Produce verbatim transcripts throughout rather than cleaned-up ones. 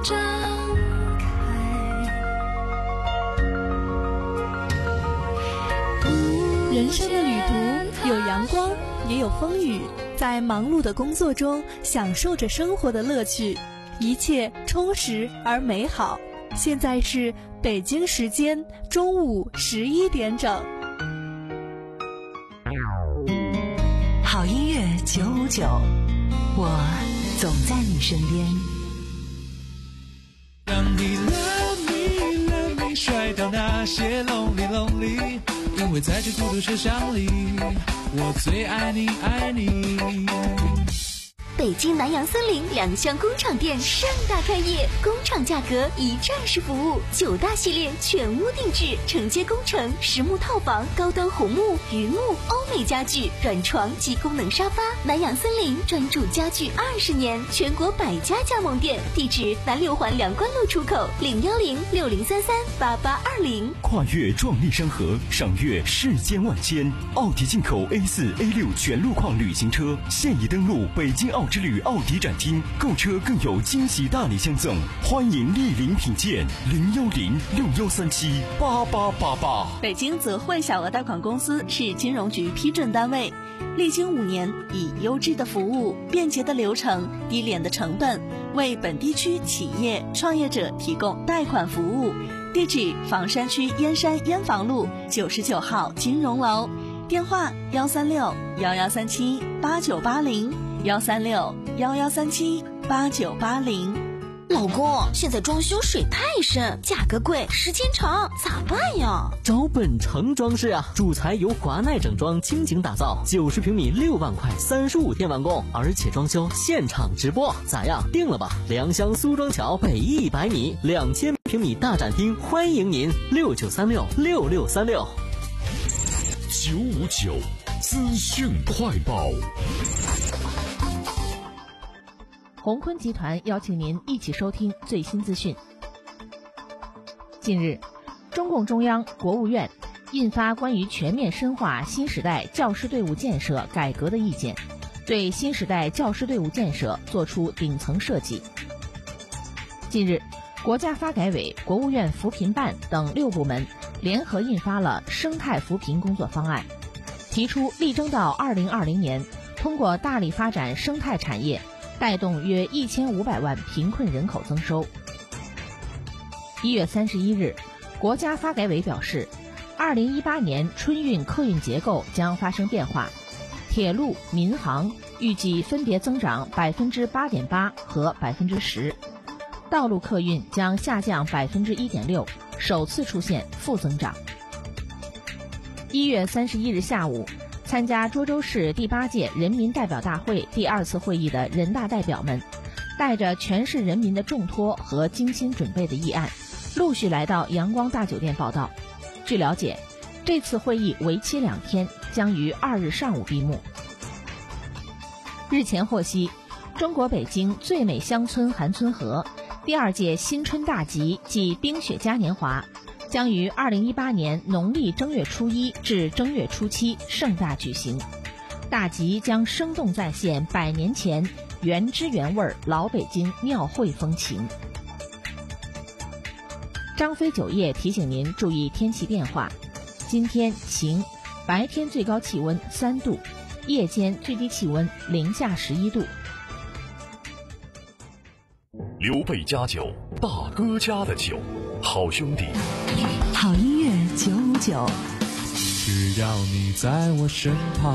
张开。 人生的旅途有阳光，也有风雨，在忙碌的工作中享受着生活的乐趣，一切充实而美好。现在是北京时间中午十一点整。 好音乐九五九，我总在你身边。 让你 love me love me 甩掉那些 lonely lonely， 因为在这孤独车厢里，我最爱你爱你。 北京南洋森林两厢工厂店盛大开业，工厂价格一站式服务，九大系列全屋定制，承接工程、实木套房、高端红木、榆木、欧美家具、软床及功能沙发。南洋森林专注家具二十年，全国百家加盟店，地址南六环两关路出口，零幺零六零三三八八二零。 跨越壮丽山河，赏阅世间万千。奥迪进口 A 四 A 六 全路况旅行车现已登陆北京奥之旅奥迪展厅，购车更有惊喜大礼相赠，欢迎莅临品鉴。零幺零六幺三七八八八八。 北京泽汇小额贷款公司是金融局批准单位，历经五年，以优质的服务、便捷的流程、低廉的成本，为本地区企业创业者提供贷款服务。地址：房山区燕山燕房路九十九号金融楼，电话：幺三六幺幺三七八九八零。幺三六幺幺三七八九八零。 老公，现在装修水太深，价格贵，时间长，咋办呀？ 找本城装饰啊，主材由华奈整装倾情打造，九十平米六万块，三十五天完工，而且装修现场直播，咋样？定了吧？良乡苏庄桥北一百米，两千平米大展厅，欢迎您，六九三六六六三六。 九五九资讯快报。 鸿坤集团邀请您一起收听最新资讯。近日，中共中央、国务院印发关于全面深化新时代教师队伍建设改革的意见，对新时代教师队伍建设作出顶层设计。近日，国家发改委、国务院扶贫办等六部门联合印发了生态扶贫工作方案，提出力争到二零二零年，通过大力发展生态产业，带动约一千五百万贫困人口增收。一月三十一日，国家发改委表示，二零一八年春运客运结构将发生变化，铁路、民航预计分别增长百分之八点八和百分之十，道路客运将下降百分之一点六，首次出现负增长。一月三十一日下午，参加涿州市第八届人民代表大会第二次会议的人大代表们，带着全市人民的重托和精心准备的议案，陆续来到阳光大酒店报道。据了解，这次会议为期两天，将于二日上午闭幕。日前获悉，中国北京最美乡村韩村河第二届新春大集暨冰雪嘉年华将于二零一八年农历正月初一至正月初七盛大举行。大集将生动再现百年前原汁原味老北京庙会风情。张飞酒业提醒您注意天气变化，今天晴，白天最高气温三度，夜间最低气温零下十一度。 刘备家酒，大哥家的酒，好兄弟。 好音乐九五九， 只要你在我身旁。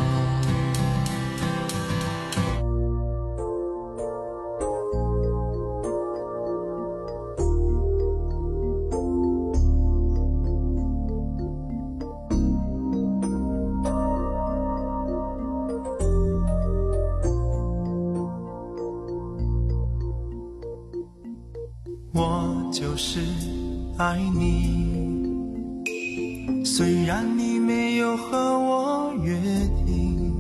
我就是爱你，虽然你没有和我约定，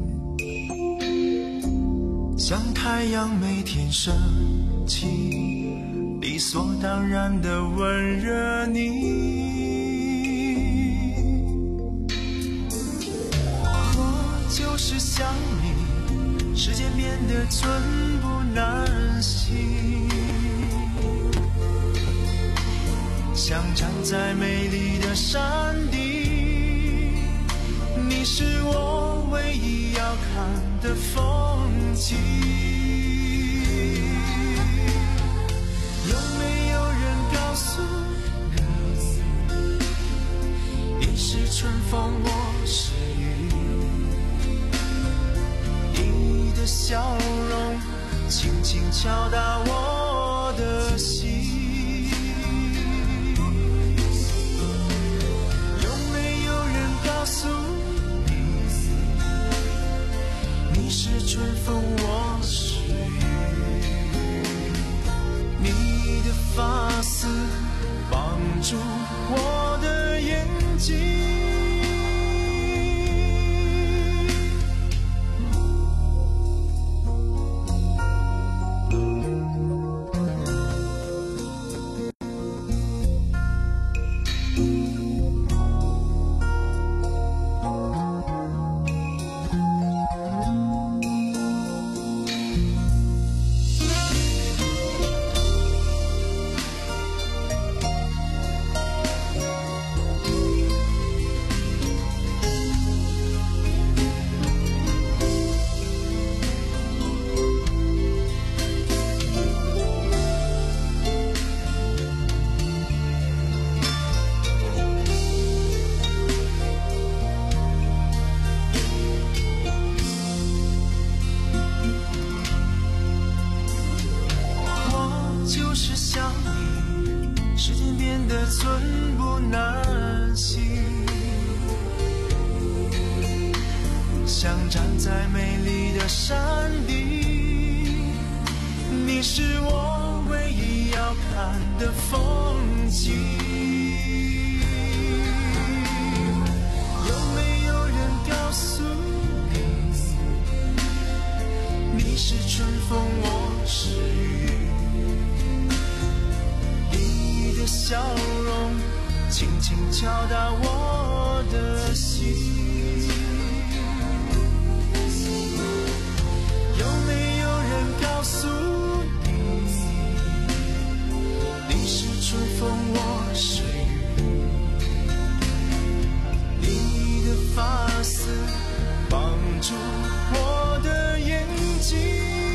像太阳每天升起，理所当然的温热你。我就是想你，世界变得寸步难行。 像站在美丽的山顶，你是我唯一要看的风景。有没有人告诉你，你是春风，我是雨，你的笑容轻轻敲打我的心。有没有人告诉你，你是春风，我是雨，你的发丝绑住我的眼睛。寸步难行，像站在美丽的山顶，你是我唯一要看的风景。有没有人告诉你，你是春风，我是雨，你的笑容轻轻敲打我的心。有没有人告诉你，你是春风，我是雨，你的发丝绑住我的眼睛。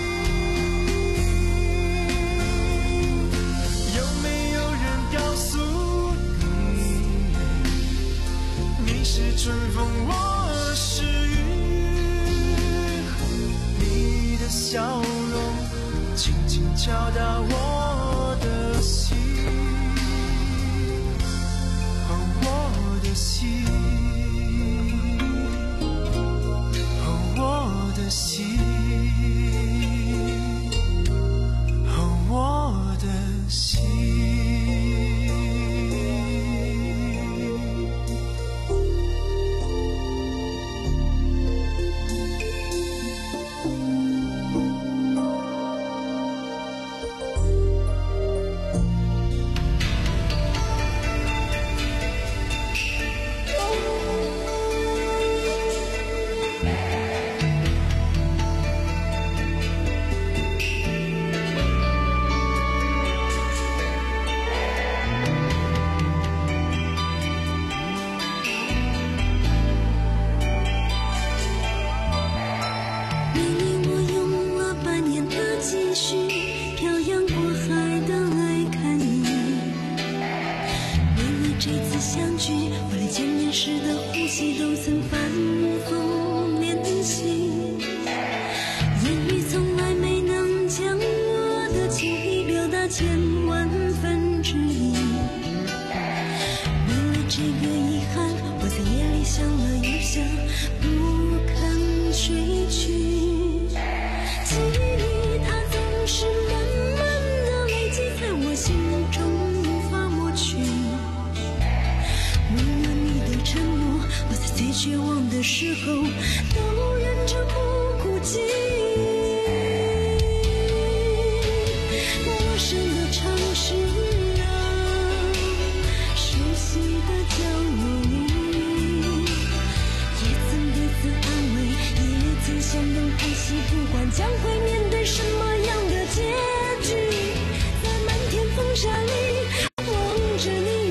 春风，我是雨，你的笑容轻轻敲打我的心，哦，我的心，哦，我的心，哦，我的心。 望着你。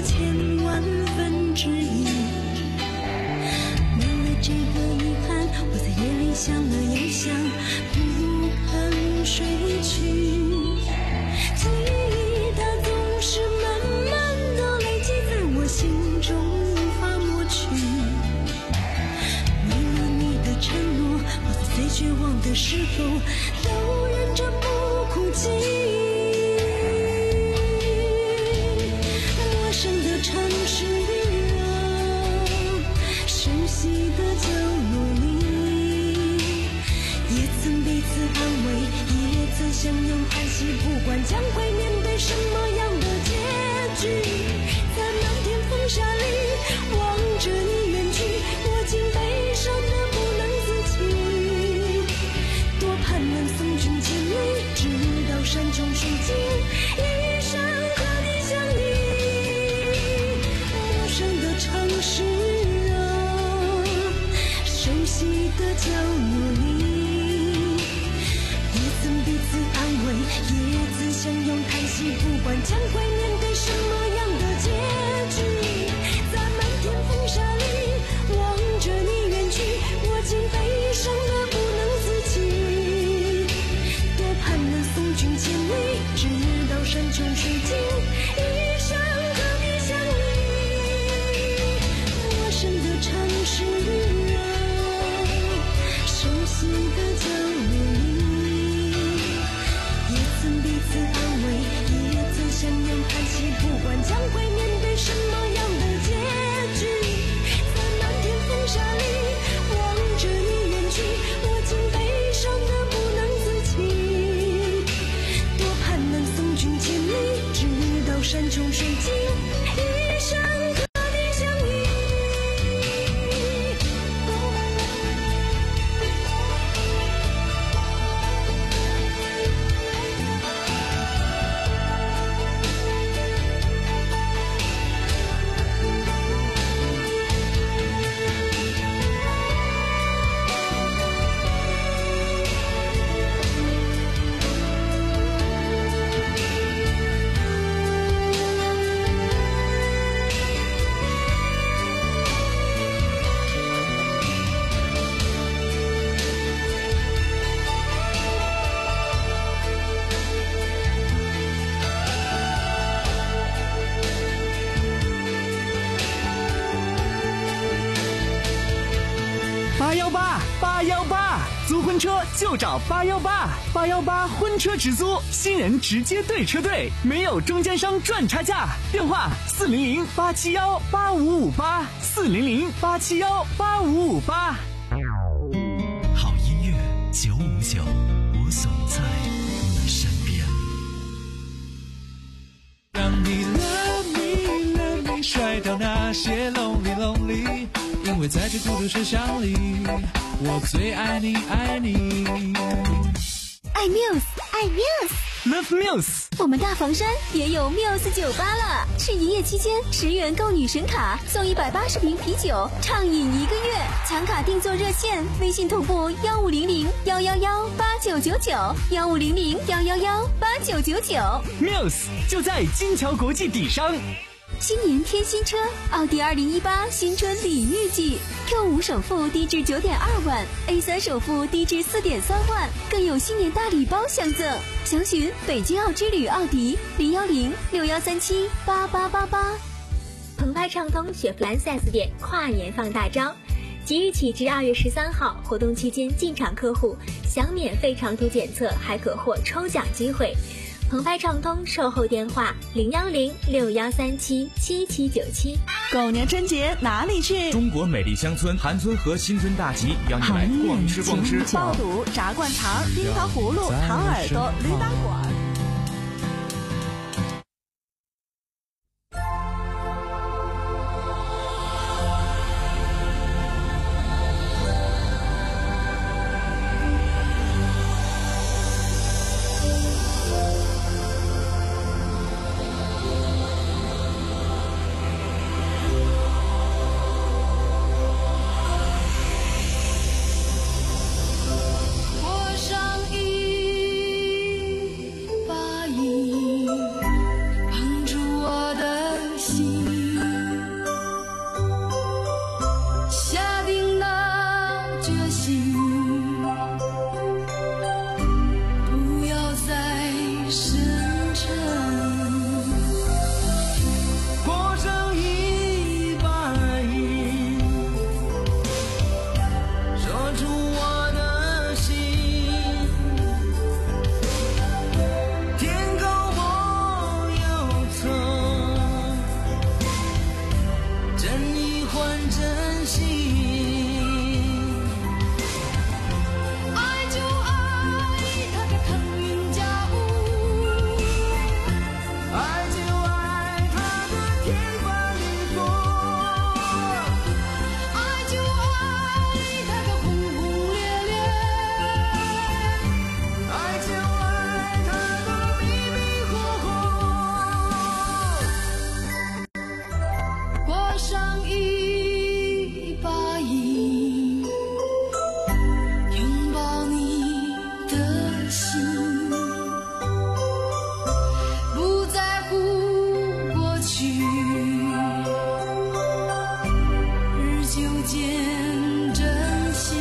千万分之一。为了这个遗憾，我在夜里想了又想，不肯睡去。记忆它总是慢慢的累积在我心中，无法抹去。为了你的承诺，我在最绝望的时候都忍着不哭泣。陌生的城市啊，熟悉的角落里，也曾彼此安慰，也曾相拥叹息，不管将会面对什么样的结局。在漫天风沙里望着你远去，我竟悲伤得不能自己。多盼能送君千里，直到山穷水尽，一生和你相依。陌生的城市啊，熟悉的角落里，也曾彼此安慰，也曾相拥叹息，不管将会面对什么样的结局。在漫天风沙里望着你远去，我竟悲伤得不能自己。多盼能送君千里，直到山穷水尽，一生和你相依。陌生的城市啊，熟悉的角落里，也曾彼此安慰，也曾相拥叹息，不管将会面对什么样的结局。在漫天风沙里望着你远去，我竟悲伤得不能自己。多盼能送君千里，直到山穷水尽，一生和你相依。 八幺八八幺八，租婚车就找八幺八，八幺八婚车直租，新人直接对车队，没有中间商赚差价。电话四零零八七幺八五五八，四零零八七幺八五五八。 好音乐九五九，我总在你身边。 让你 love me love me 甩掉那些 lonely lonely， 因为在这孤独车厢里，我最爱你爱你。 爱 Muse， 爱 Muse，Love Muse。 我们大房山也有 Muse 酒吧了，是营业期间十元购女神卡，送一百八十瓶啤酒，畅饮一个月。抢卡订座热线：微信同步幺五零零幺幺幺八九九九，幺五零零幺幺幺八九九九。 Muse 就在金桥国际底商。 新年添新车，奥迪二零一八新春礼遇季 ，Q 五首付低至九点二万 ，A 三首付低至四点三万，更有新年大礼包相赠。详询北京奥之旅奥迪零幺零六幺三七八八八八。 澎湃畅通雪佛兰 四 S 店跨年放大招，即日起至二月十三号，活动期间进场客户享免费长途检测，还可获抽奖机会。澎湃畅通售后电话零幺零六幺三七七七九七。 狗年春节哪里去？ 中国美丽乡村韩村和新春大集，邀你来逛吃逛吃。 爆肚、炸灌肠、樱桃葫芦、糖耳朵、驴打滚。 上一把瘾，拥抱你的心，不在乎过去，日久见真心。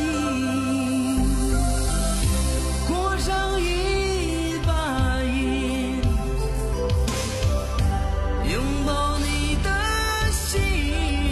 过上一把瘾，拥抱你的心。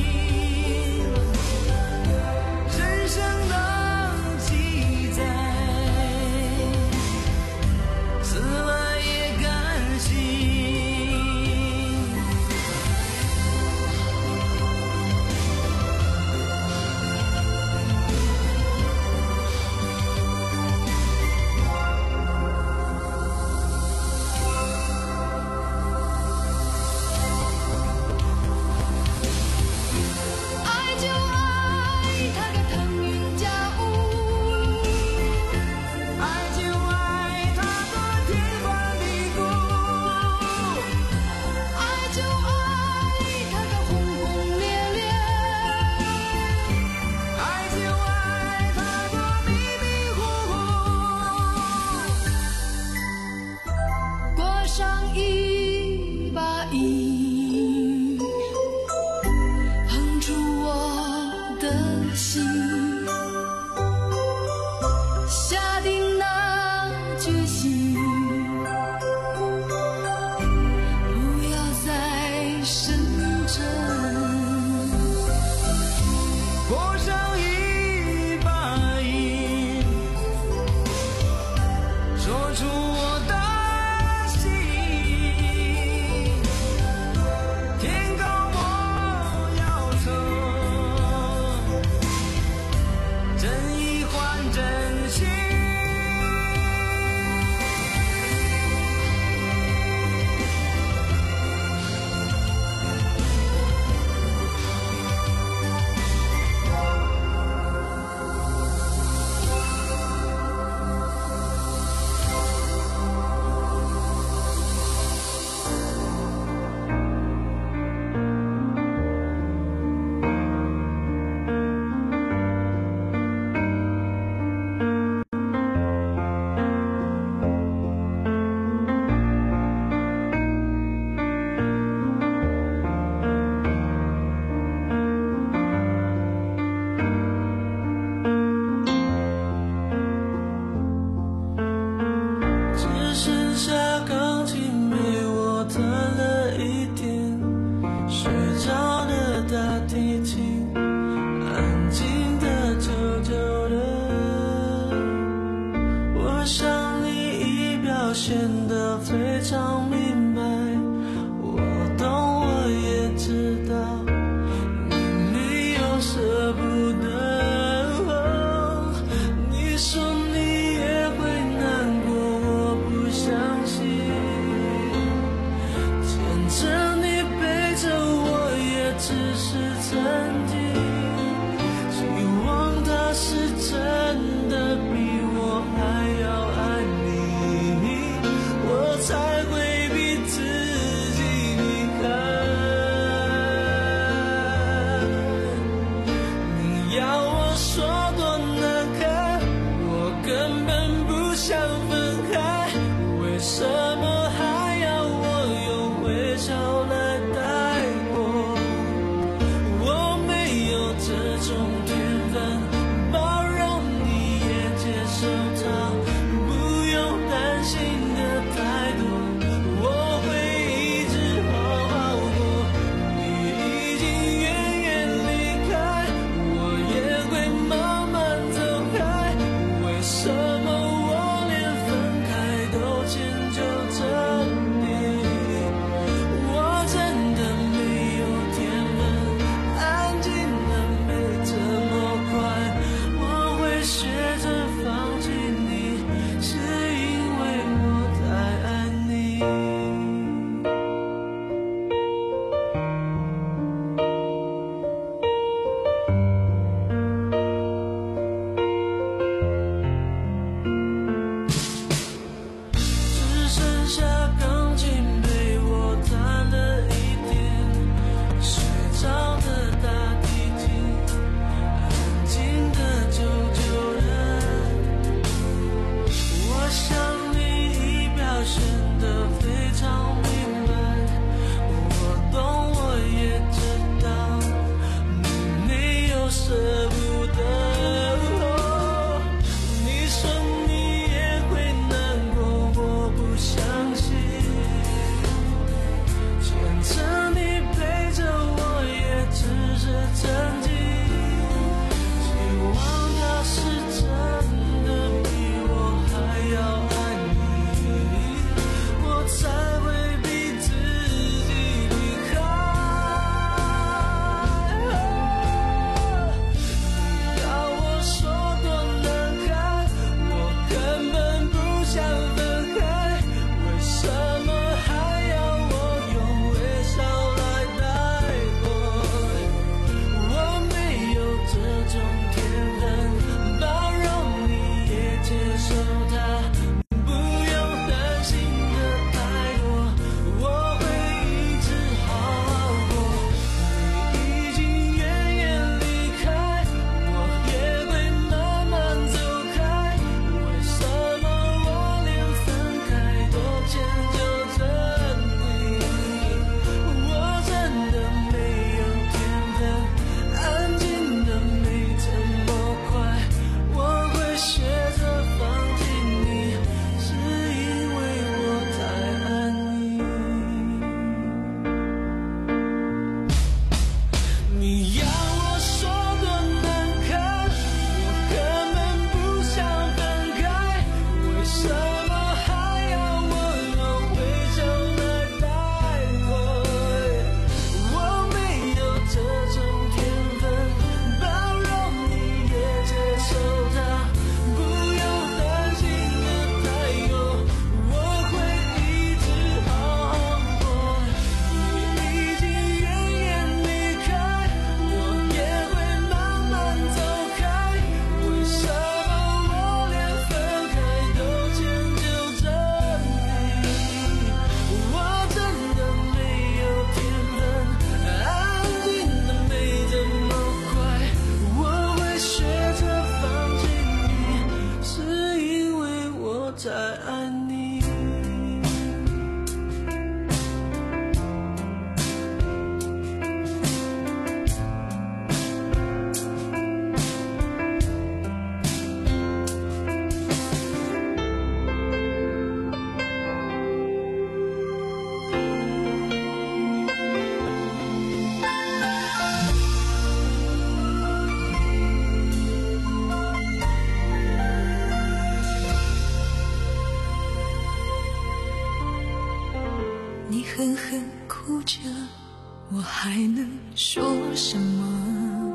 哭着，我还能说什么？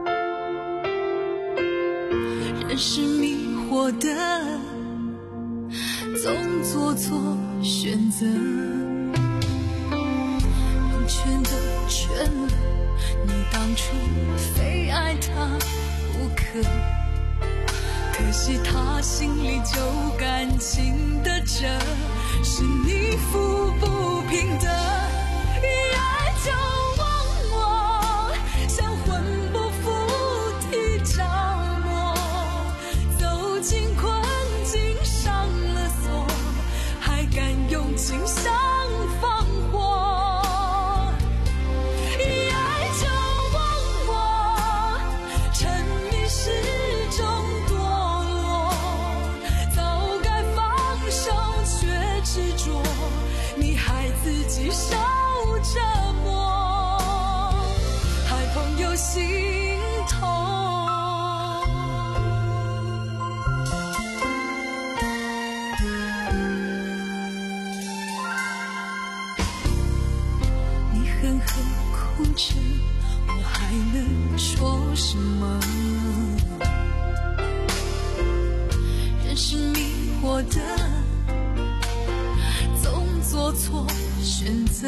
人是迷惑的，总做错选择，能圈的圈了，你当初非爱他不可，可惜他心里就感情的折，是你抚不平的，一爱就忘我，像魂不附体着魔，走进困境上了锁，还敢用情相放火，一爱就忘我，沉迷失中堕落，早该放手却执着，你还自己受折磨，害朋友心痛。你狠狠哭着，我还能说什么？人是迷惑的，总做错选择，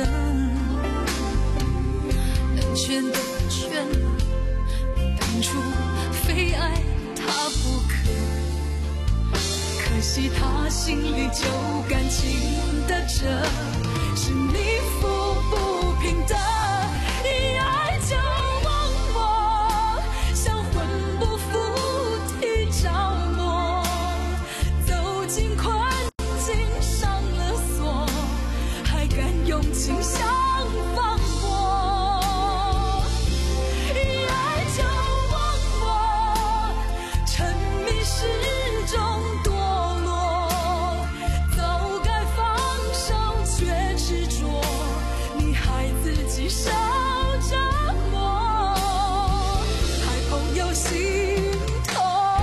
能圈的圈了，你当初非爱他不可，可惜他心里就感情的折，是你抚不平的，一爱就忘我，像魂不附体着魔，走进困境上了锁，还敢用情相放火，一爱就忘我，沉迷失中堕落，早该放手却执着，你还自己受折磨，害朋友心痛，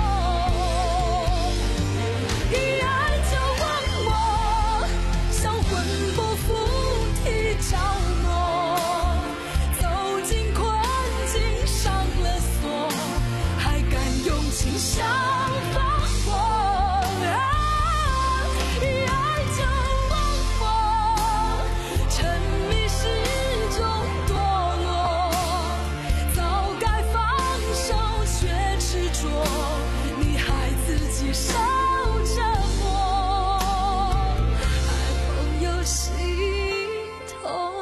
一爱就忘我，像魂不附体着魔，走进困境上了锁，还敢用情相放火，啊，一爱就忘我，沉迷失中堕落，早该放手却执着，你还自己受折磨，害朋友心痛。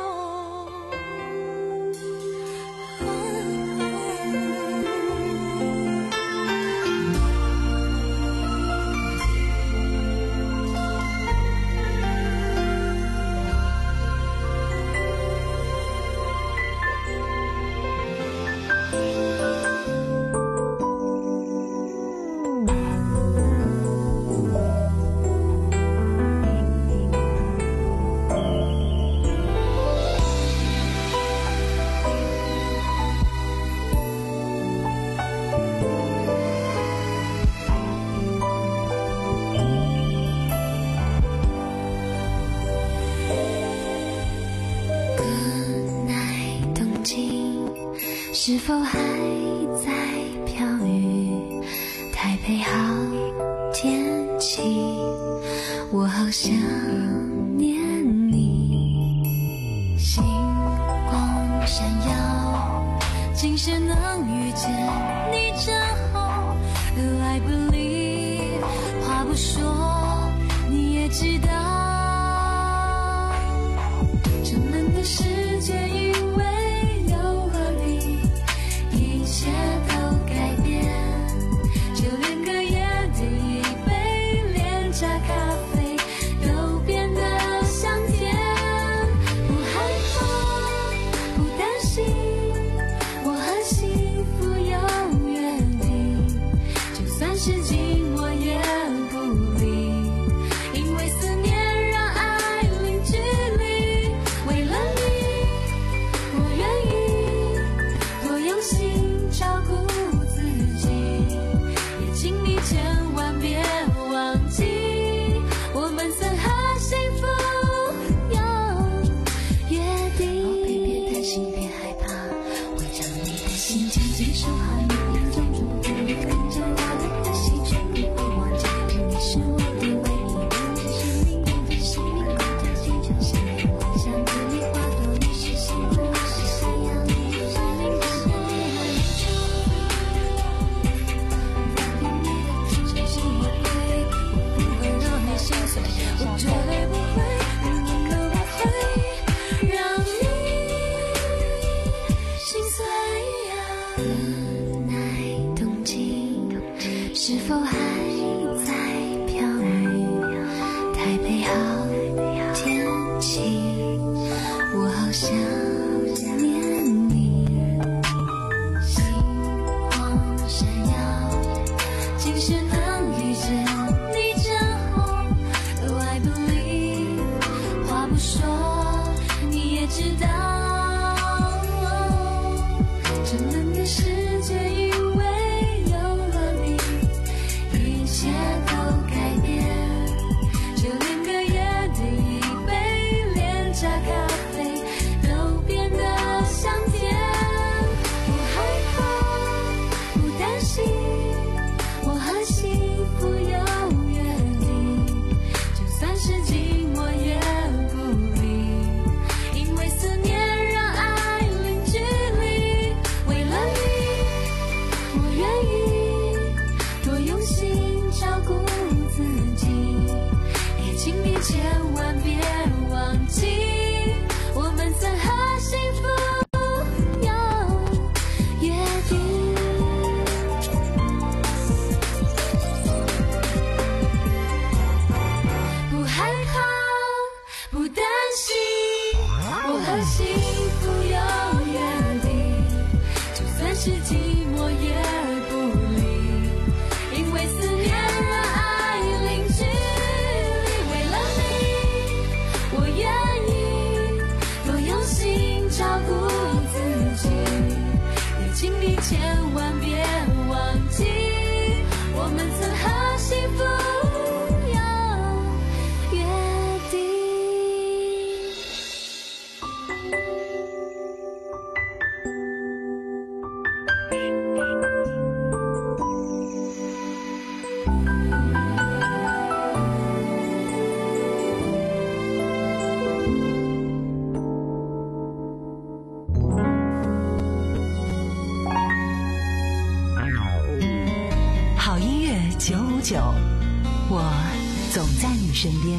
是否还在飘雨？台北好天气，我好想念你。星光闪耀，今生能遇见你真好。I believe， 话不说你也知道，这门的世界因为一切都改变，就连隔夜的一杯廉价咖啡都变得香甜。不害怕，不担心，我和幸福有约定，就算是寂寞也不离，因为思念心渐渐受寒，眼中种种更加大的可惜，却不会忘记，你是我的唯一。生命跟着生命，共着心成心，幻想着你花朵，你是幸福，我是夕阳，你是生命的生命的宇宙。放任你的出现，是我对，我不会让你心碎，我绝对不会，永远都不会让你心碎。无奈冬季是否还在飘雨？台北好天气，我好想念你。星光闪耀，今世能遇见你真好，都爱不理，话不说，你也知道。这冷的世界因为有了你，一切都改变，就连隔夜的一杯廉价咖啡都变得香甜。不害怕，不担心，我和幸福有约定，就算是寂寞也不离，因为思念让爱零距离。为了你，我愿意多用心照顾自己，也请你千万别忘记，我们曾和幸福有约定。不害怕，不担心，我和幸福有约定，就算是寂寞也不离，因为思念让爱零距离。为了你，我愿意多用心照顾自己，也请你千万别忘记，我们曾和幸福有约定。 好音乐九五九，我总在你身边。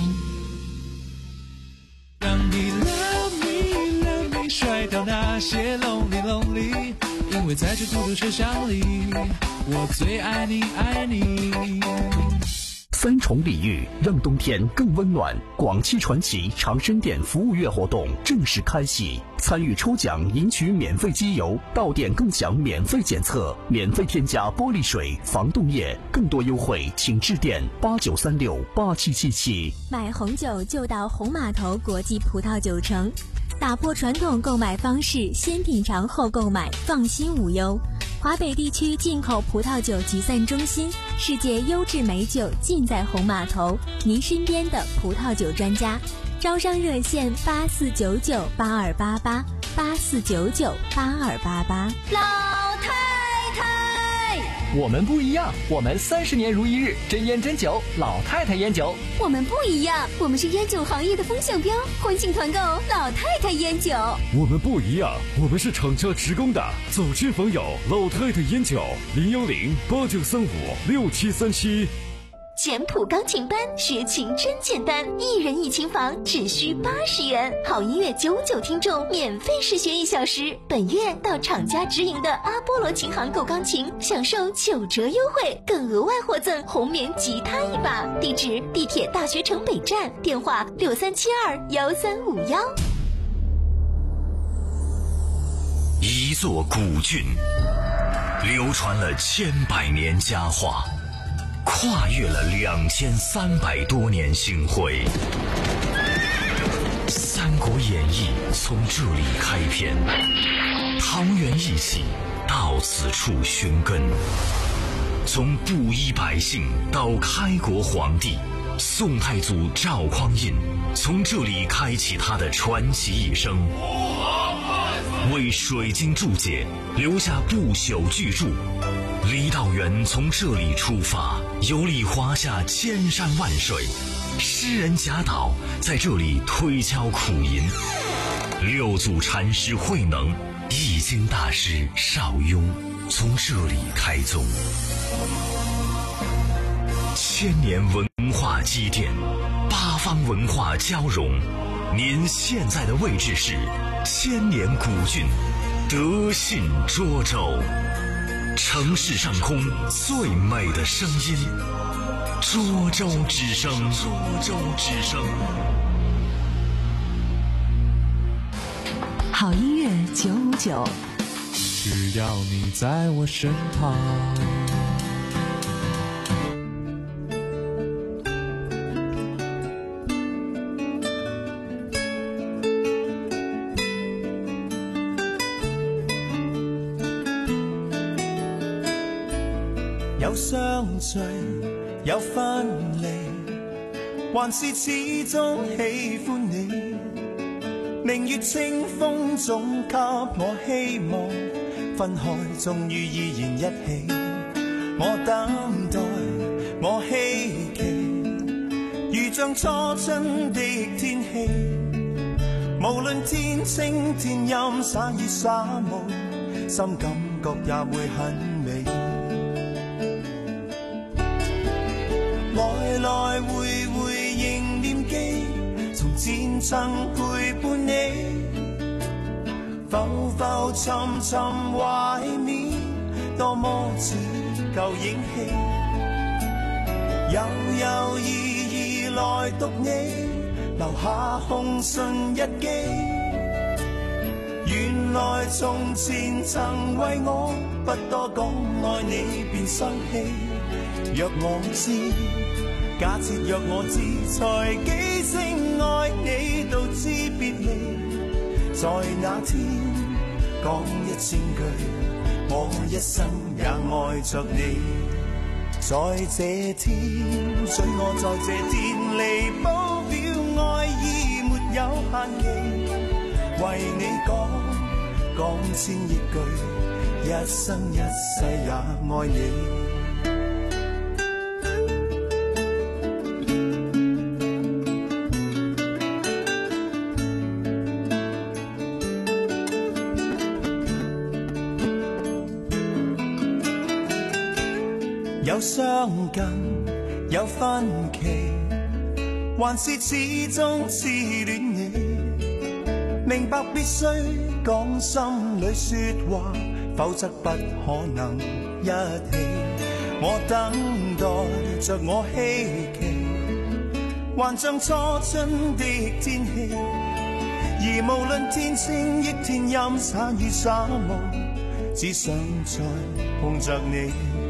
让你 love me love me 甩掉那些 lonely lonely， 因为在这孤独车厢里，我最爱你爱你。 三重礼遇让冬天更温暖。广汽传祺长生店服务月活动正式开启，参与抽奖赢取免费机油，到店更享免费检测，免费添加玻璃水、防冻液，更多优惠请致电八九三六八七七七。 买红酒就到红码头国际葡萄酒城，打破传统购买方式，先品尝后购买，放心无忧。华北地区进口葡萄酒集散中心，世界优质美酒尽在红码头，您身边的葡萄酒专家。招商热线八四九九八二八八八四九九八二八八。 老太太， 我们不一样，我们三十年如一日，真烟真酒，老太太烟酒。 我们不一样，我们是烟酒行业的风向标，欢庆团购老太太烟酒。 我们不一样，我们是厂家直供的，走亲访友，老太太烟酒，零幺零八九三五六七三七。 简谱钢琴班，学琴真简单，一人一琴房只需八十元，好音乐九五九听众免费试学一小时。本月到厂家直营的阿波罗琴行购钢琴，享受九折优惠，更额外获赠红棉吉他一把。地址：地铁大学城北站，电话六三七二幺三五幺。 一座古郡，流传了千百年佳话，跨越了两千三百多年星辉。《三国演义》从这里开篇，桃园义气到此处寻根。从布衣百姓到开国皇帝，宋太祖赵匡胤从这里开启他的传奇一生。 为水晶注解，留下不朽巨著。李道元从这里出发，游历华夏千山万水，诗人贾岛在这里推敲苦吟，六祖禅师慧能、易经大师邵雍从这里开宗。千年文化积淀，八方文化交融。您现在的位置是千年古郡德信涿州，城市上空最美的声音，涿州之声。涿州之声。 好音乐九五九， 只要你在我身旁。 有相聚，有分離，還是始終喜歡你。明月清風總給我希望，分開終於依然一起。我等待，我希冀，如像初春的天氣。無論天清天陰，灑雨灑霧，心感覺也會很美。來來回回仍念記，從前曾陪伴你，浮浮沉沉懷緬，多麼似舊影戲。悠悠意義來讀你，留下紅唇日記。原來從前曾為我不多講愛你便生氣。若我知，假設若我知，才幾聲愛你到知別離。在那天講一千句，我一生也愛着你。在這天，准我在這天離譜表愛意沒有限期。為你講講千億句，一生一世也愛你。有相近，有分歧，還是始終痴戀你。明白必須講心裏說話，否則不可能一起。我等待着我希冀，還像初春的天氣。而無論天清亦天陰，灑雨灑霧，只想再碰着你。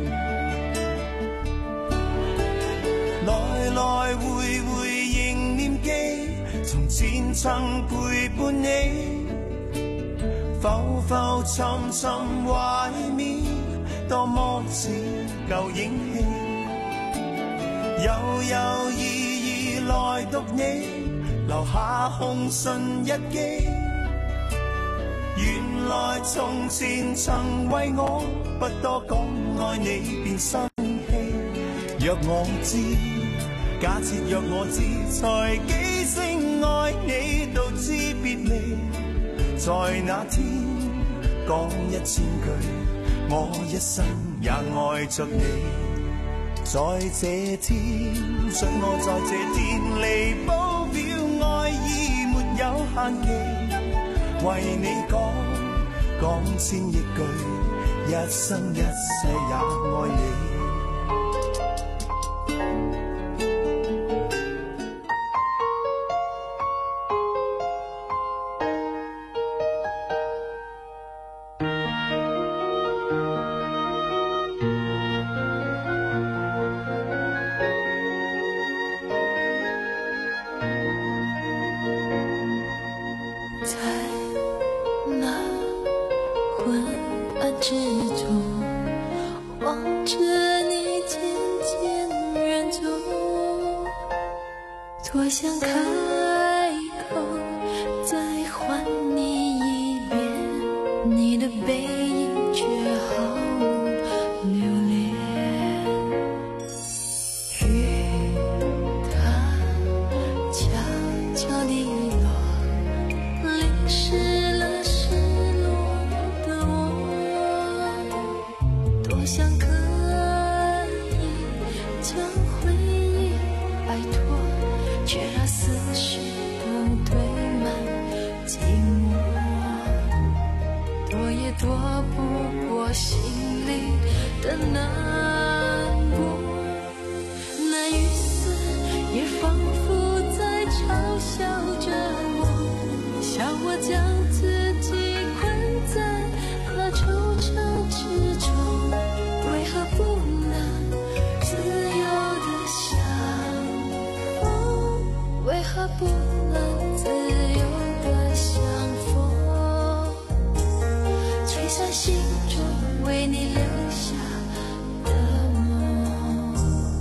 來來回回仍念記，從前曾陪伴你，浮浮沉沉懷緬，多麼似舊影戲。悠悠意義來讀你，留下紅唇日記。原來從前曾為我不多講愛你便生氣。若我知，假設若我知，才幾聲愛你到知別離。在那天講一千句，我一生也愛着你。在這天，准我在這天離譜表愛意沒有限期。為你講講千億句，一生一世也愛你。 多想开口再还你一遍你的背影却毫无留恋。雨它悄悄地落，淋湿了失落的我，多想可以将回忆摆脱，却让思绪都堆满寂寞，躲也躲不过心里的难过。那雨丝也仿佛在嘲笑着我，笑我将自己困在那惆怅之中，为何不能自由地相逢？为何不能自由地相逢？吹散心中为你留下的梦。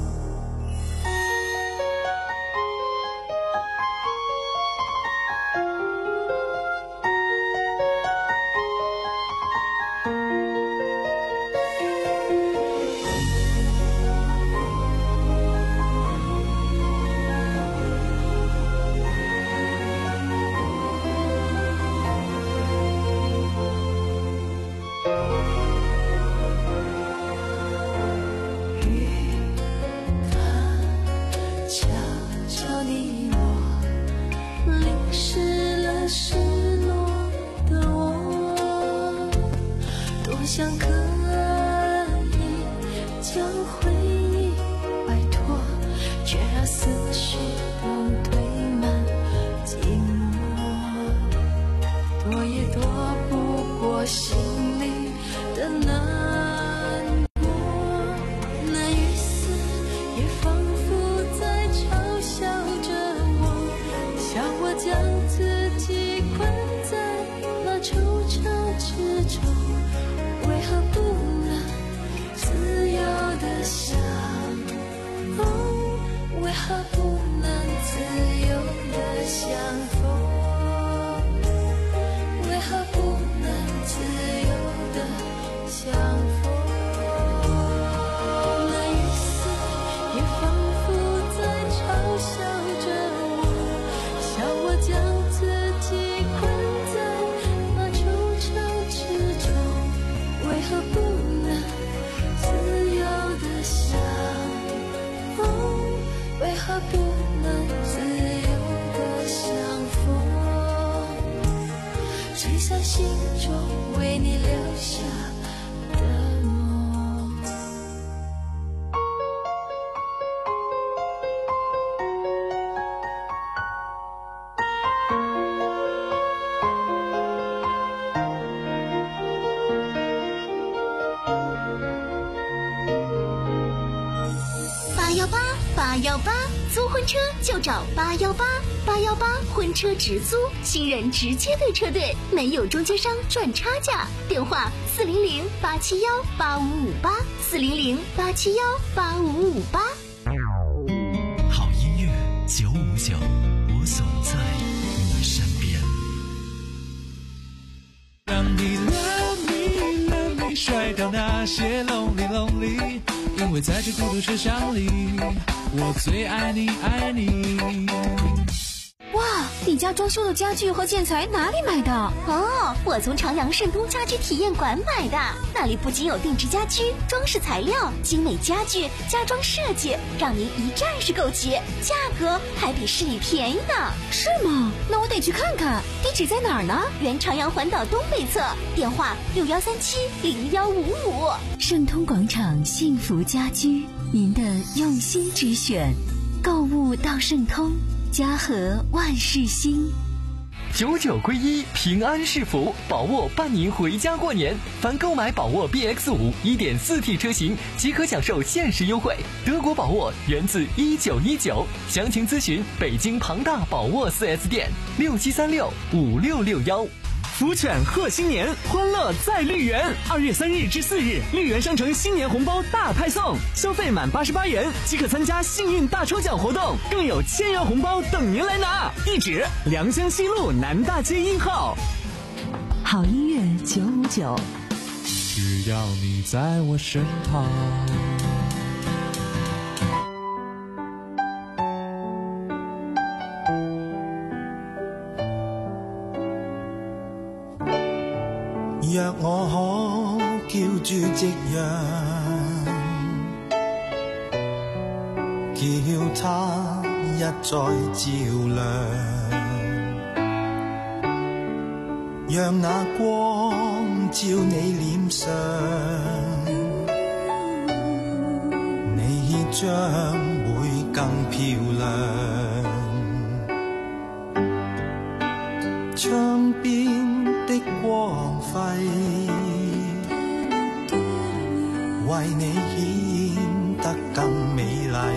悄悄地落，淋湿了失落的我，多想可以将回忆摆脱，却让思绪都堆满寂寞，躲也躲不过心里的难过。那雨丝也仿佛在嘲笑着我，笑我将自己困在那惆怅之中，为何不能自由地相逢？为何不能自由地相逢？为何不能自由地相逢？那雨丝也仿佛在嘲笑着我，笑我将自己困在那惆怅之中，为何不能自由地相逢？为何不能自由地相逢？吹散心中为你留下的梦。 八幺八八幺八，租婚车就找八幺八八幺八婚车直租，新人直接对车队，没有中间商赚差价。电话四零零八七幺八五五八，四零零八七幺八五五八。 好音乐九五九，我总在你身边。 让你 love me love me 甩掉那些 lonely lonely， 因为在这孤独车厢里，我最爱你爱你。 哇，你家装修的家具和建材哪里买的？哦，我从长阳盛东家居体验馆买的。那里不仅有定制家居、装饰材料、精美家具、家装设计，让您一站式购齐，价格还比市里便宜呢。是吗？那我得去看看。地址在哪儿呢？原长阳环岛东北侧，电话六幺三七零幺五五。 盛通广场幸福家居，您的用心之选，购物到盛通。家和万事兴， 九九归一，平安是福，宝沃伴您回家过年。凡购买宝沃 B X 五 一点四 T 车型，即可享受限时优惠。德国宝沃源自一九一九，详情咨询北京庞大宝沃 四 S 店六七三六五六六幺。 福犬贺新年，欢乐在绿园。二月三日至四日，绿园商城新年红包大派送，消费满八十八元即可参加幸运大抽奖活动，更有千元红包等您来拿。地址：良乡西路南大街一号。 好音乐。 乐九五九， 只要你在我身旁。 若我可叫住夕陽，叫它一再照亮，讓那光照你臉上，你將會更漂亮。窗邊的光輝為你顯得更美麗，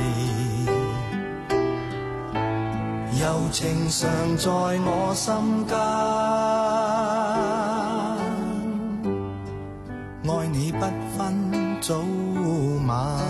柔情常在我心間，愛你不分早晚。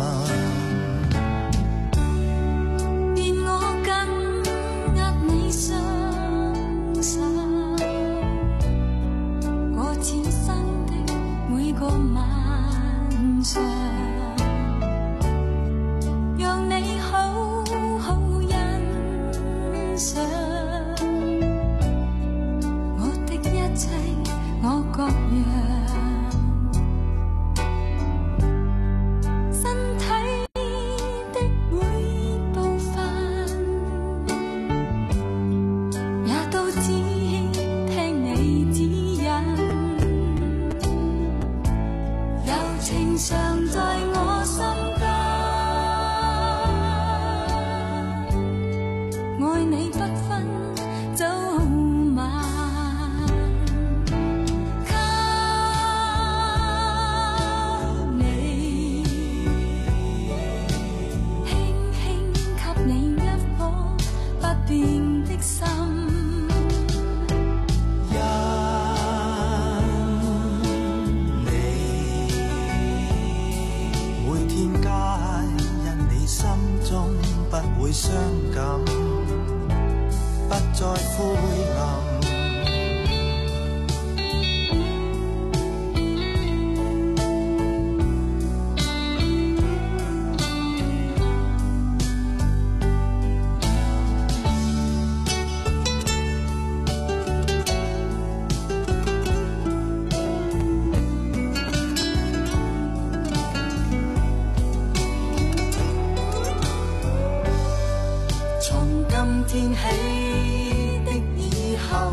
傷感不再灰暗。天起的以後，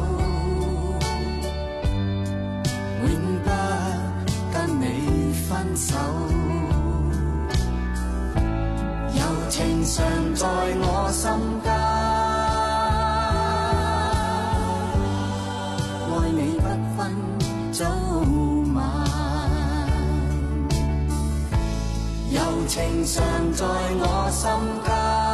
永不跟你分手，柔情常在我心間，愛你不分早晚，柔情常在我心間。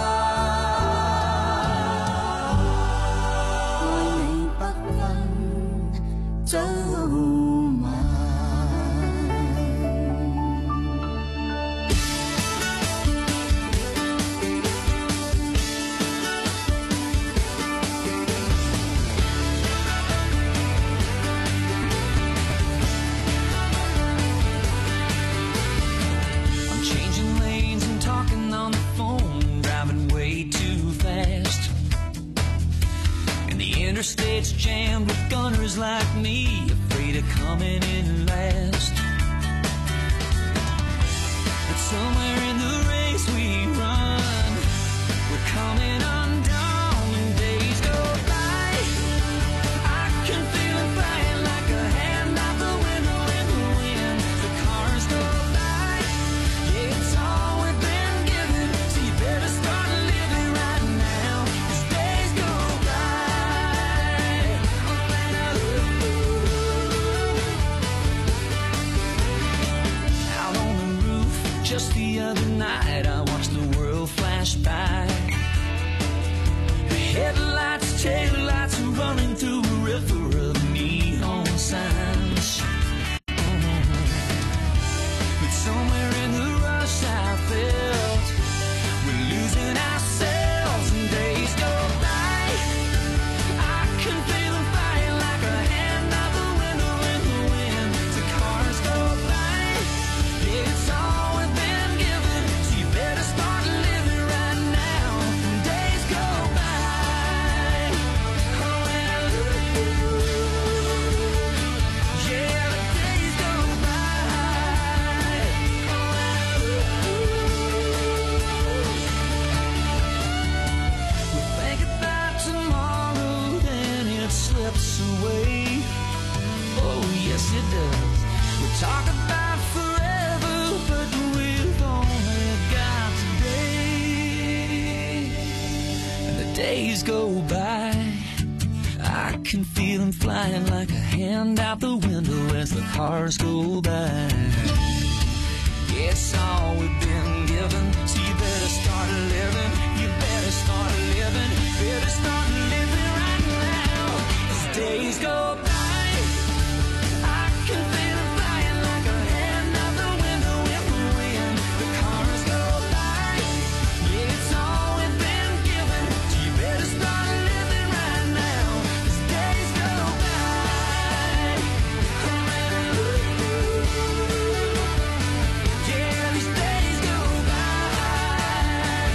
Interstate's jammed with gunners like me, afraid of coming in last. But somewhere in the race we run, we're coming undone and days go by. I can feel it flying like a hand out the window in the wind. The cars go by, yeah, it's all we've been given, so you better start living right now, 'cause days go by. Just the other night I watched the world flash by. Headlights, taillights running through a river of neon signs. But somewhere in the rush I felt we're losing ourselves and days go by. I can feel them flying like a hand out the Talk about forever, but we've only got today. And the days go by, I can feel them flying like a hand out the window as the cars go by. It's all we've been given, so you better start living. You better start living. Better start living right now. As days go by, I can feel them flying like a hand out the window in the wind. The cars go by, yeah, it's all we've been given, so you better start living right now. As days go by, yeah, these days go by.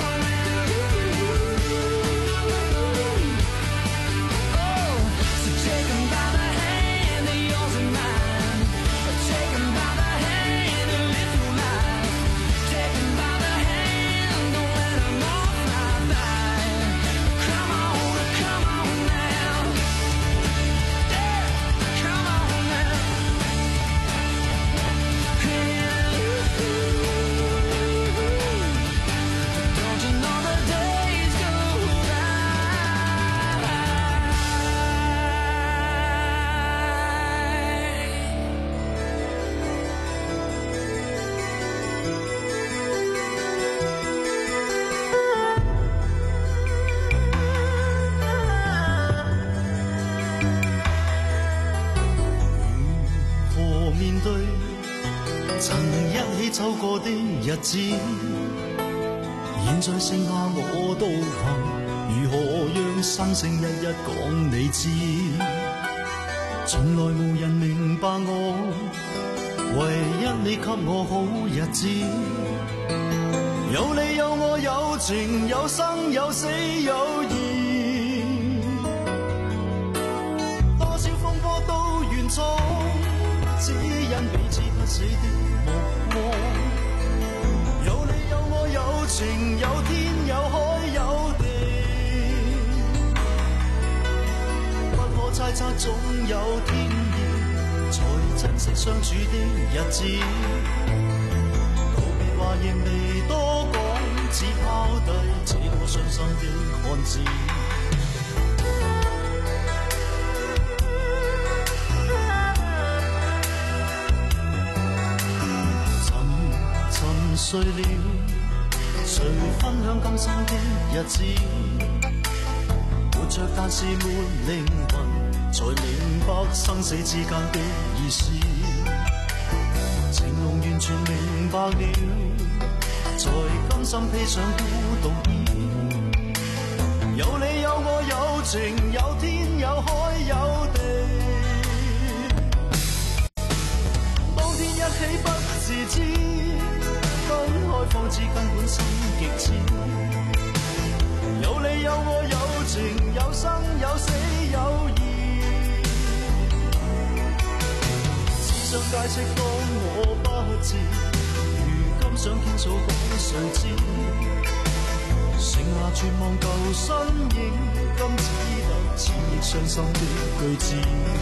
Oh, so take 'em by the hand, they're yours and mine. Take 'em by the hand and live your life. Take 'em by the hand, don't let 'em all fly by. Come on, come on now. Yeah, come on now. Don't you know the days go 如何面對曾一起走過的日子？現在剩下我獨行，如何讓心聲一一講你知？從來無人明白我，唯一你給我好日子。有你有我有情有生有死有義，多少風波都願闖，只因彼此不死的目光。有你有我有情有天有海有地，不可猜測總有天意，才珍惜相處的日子。告別話仍未多講，只拋低這個傷心的漢子。沉睡了，誰分享今生的日子？活着但是沒靈魂，才明白生死之間的意思。情濃完全明白了，才甘心披上孤獨衣。有你有我有情有天有海有地，當天一起不自知，分開方知根本心極痴。有你有我有情有生有死有義，只想解釋當我不知，如今想傾訴講誰知？剩下絕望舊身影，今只得千億傷心的句子。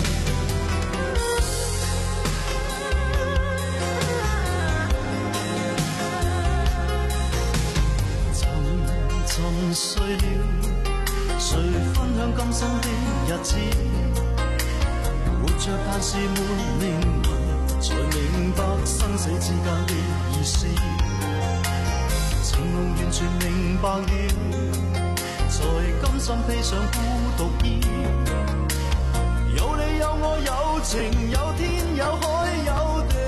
沉睡了，誰分享今生的日子？活着但是沒靈魂，才明白生死之間的意思。情濃完全明白了，才甘心披上孤獨衣。有你有我有情有天有海有地，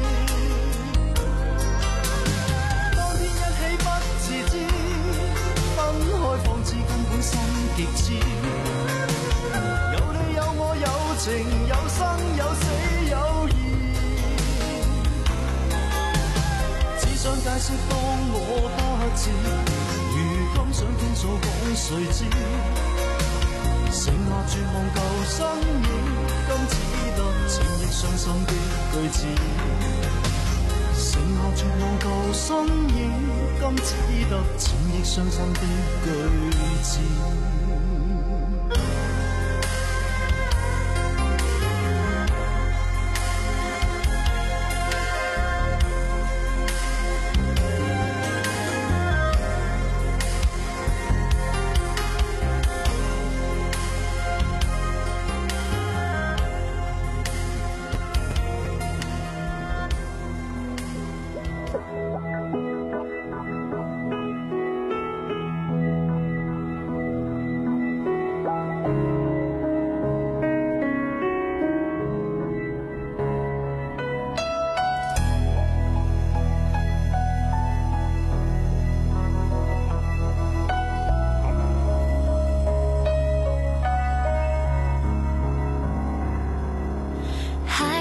當天一起不自知，分開方知根本心極痴。有你有我有情有生有死有義，只想解釋當我不知，如今想傾訴講誰知？剩下絕望舊身影，今只得千億傷心的句子。剩下絕望舊身影，今只得千億傷心的句子。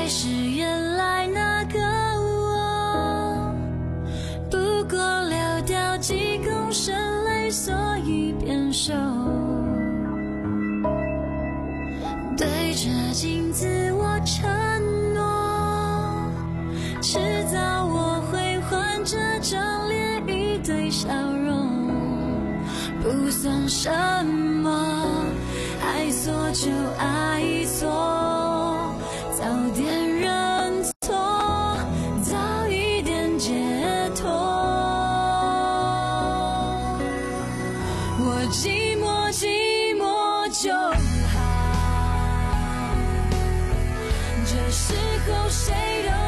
还是原来那个我，不过流掉几公升泪，所以变瘦。对着镜子我承诺，迟早我会还这张脸一堆笑容，不算什么，爱错就爱错，早点认错，早一点解脱。我寂寞寂寞就好，这时候谁都